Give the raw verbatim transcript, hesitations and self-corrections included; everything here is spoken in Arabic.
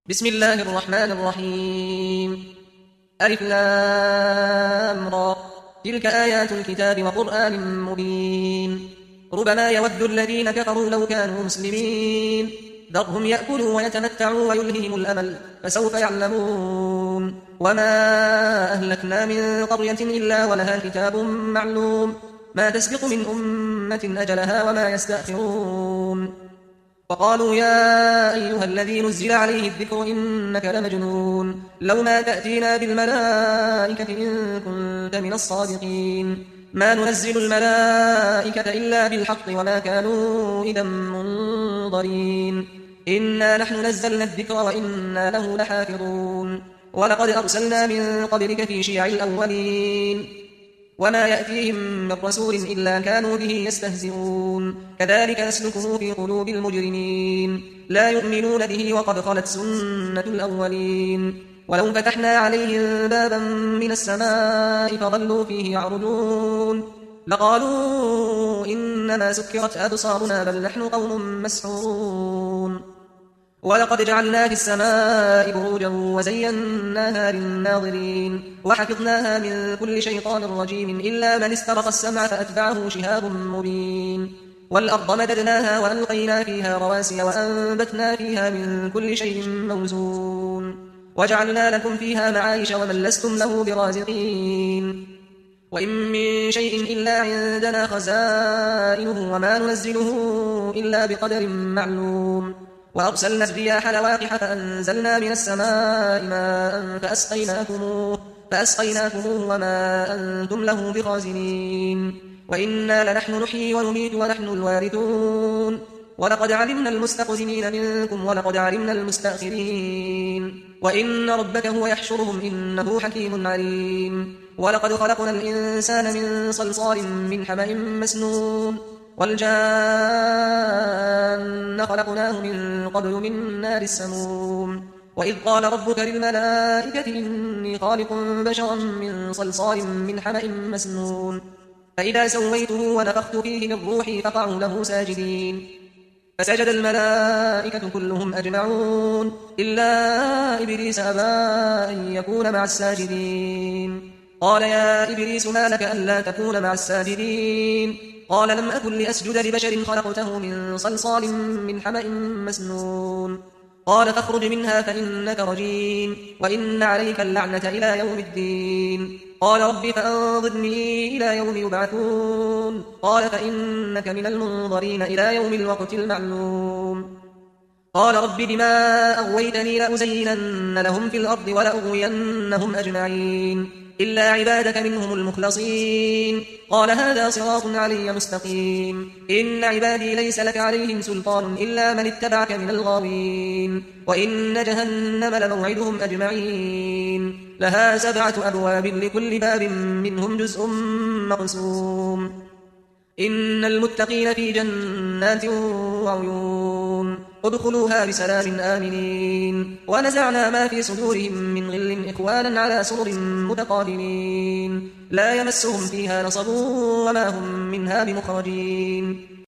بسم الله الرحمن الرحيم. ألف لام را. تلك آيات الكتاب وقرآن مبين. ربما يود الذين كفروا لو كانوا مسلمين ذرهم يأكلوا ويتمتعوا ويلههم الأمل فسوف يعلمون. وما أهلكنا من قرية إلا ولها كتاب معلوم ما تسبق من أمة أجلها وما يستأخرون. وقالوا يا أيها الذي نزل عليه الذكر إنك لمجنون لو ما تأتينا بالملائكة إن كنت من الصادقين. ما ننزل الملائكة إلا بالحق وما كانوا إذا منظرين. إنا نحن نزلنا الذكر وإنا له لحافظون. ولقد أرسلنا من قبلك في شيع الأولين وما يأتيهم من رسول إلا كانوا به يستهزئون. كذلك نسلكه في قلوب المجرمين لا يؤمنون به وقد خلت سنة الأولين. ولو فتحنا عليهم بابا من السماء فظلوا فيه يعرجون لقالوا إنما سكرت أبصارنا بل نحن قوم مسحورون. ولقد جعلنا في السماء بروجا وزيناها للناظرين وحفظناها من كل شيطان رجيم إلا من استرق السمع فأتبعه شهاب مبين. والأرض مددناها وألقينا فيها رواسي وأنبتنا فيها من كل شيء موزون وجعلنا لكم فيها معايش ومن لستم له برازقين. وإن من شيء إلا عندنا خزائنه وما ننزله إلا بقدر معلوم. وأرسلنا الرياح لواقح فأنزلنا من السماء ماء فأسقيناكموه, فأسقيناكموه وما أنتم له بخازنين. وإنا لنحن نحيي ونميت ونحن الوارثون. ولقد علمنا المستقدمين منكم ولقد علمنا المستأخرين. وإن ربك هو يحشرهم إنه حكيم عليم. ولقد خلقنا الإنسان من صلصال من حمأ مسنون والجان خلقناه من قبل من نار السموم. وإذ قال ربك للملائكة إني خالق بشرا من صلصال من حمأ مسنون فإذا سويته ونفخت فيه من روحي فقعوا له ساجدين فسجد الملائكة كلهم أجمعون إلا إبليس أبى أن يكون مع الساجدين. قال يا إبليس ما لك ألا تكون مع الساجدين؟ قال لم أكن لأسجد لبشر خلقته من صلصال من حمأ مسنون. قال فاخرج منها فإنك رجيم وإن عليك اللعنة إلى يوم الدين. قال رب فأنظرني إلى يوم يبعثون. قال فإنك من المنظرين إلى يوم الوقت المعلوم. قال رب بما أغويتني لأزينن لهم في الأرض ولأغوينهم أجمعين إلا عبادك منهم المخلصين. قال هذا صراط علي مستقيم. إن عبادي ليس لك عليهم سلطان إلا من اتبعك من الغاوين. وإن جهنم لموعدهم أجمعين لها سبعة أبواب لكل باب منهم جزء مقسوم. إن المتقين في جنات وعيون ادخلوها بسلام آمنين. ونزعنا ما في صدورهم من غل إخوانا على سرر متقابلين لا يمسهم فيها نصب وما هم منها بمخرجين.